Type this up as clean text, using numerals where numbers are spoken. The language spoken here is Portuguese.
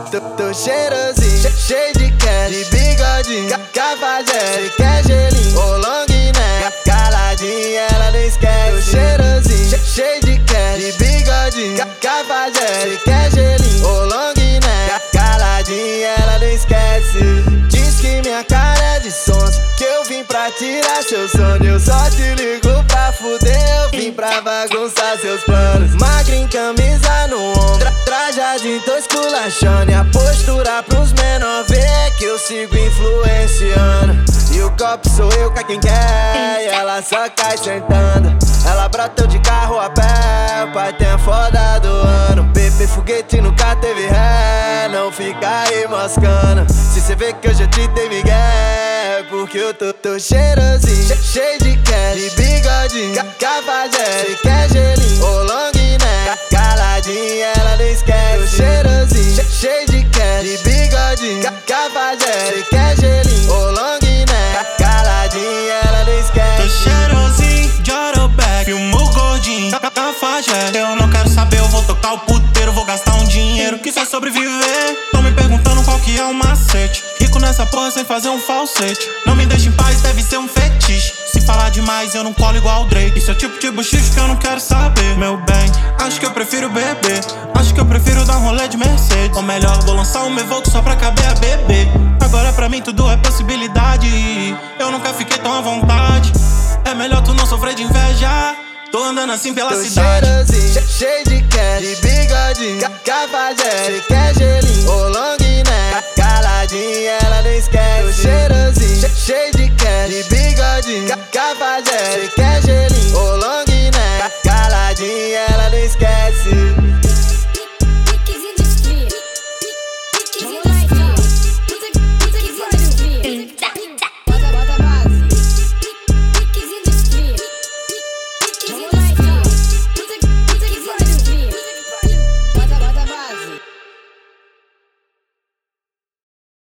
Tô cheirosinho, cheio de cash, de bigodinho, cafajeste. Cê quer gelinho ou long neck, caladinha ela não esquece. Tô cheirosinho, cheio de cash, de bigodinho, cafajeste. Cê quer gelinho ou long neck, caladinha ela não esquece. Diz que minha cara é de sons, que eu vim pra tirar seu sono. Eu só te ligo pra fuder, eu vim pra bagunçar seus planos. Magrinho, camisa no ombro, trajadinho, tô esculachando. E a postura pros menor ver que eu sigo influenciando. E o copo sou eu com quem quer, e ela só cai sentando. Ela brotou de carro a pé, o pai tem a foda do ano. Bebê foguete nunca teve ré, não fica aí moscando. Se cê vê que hoje eu te dei migué, porque eu tô cheirosinho, cheio de cash, de bigodinho, cafajeste. Cê quer gelinho ou long neck, caladinha ela não esquece. Tô cheirosinho, cheio de cash, de bigodinho, cafajeste. Cê quer gelinho ou long neck, caladinha ela não esquece. Tô cheirosinho de Orobeck, filmo gordinho, cafajeste. Eu não quero saber, eu vou tocar o puteiro, vou gastar um dinheiro que só sobreviver. Tão me perguntando qual que é o macete. Rico nessa porra sem fazer um falsete. Não me deixa em paz, deve ser um fetiche. Se falar demais eu não colo igual o Drake. Isso é o tipo de buchicho que eu não quero saber. Meu bem, acho que eu prefiro beber, acho que eu prefiro dar um rolê de Mercedes. Ou melhor, vou lançar um Evoque só pra caber a bebê. Agora pra mim tudo é possibilidade, eu nunca fiquei tão à vontade. É melhor tu não sofrer de inveja. Tô andando assim pela cidade. Cheirosinho, cheio de cash, de bigodinho, cafajeste. Cê quer gelinho ou long neck, caladinha ela não esquece. Tô cheirosinho, cheio de cash, de bigodinho, cafajeste. Cê quer gelinho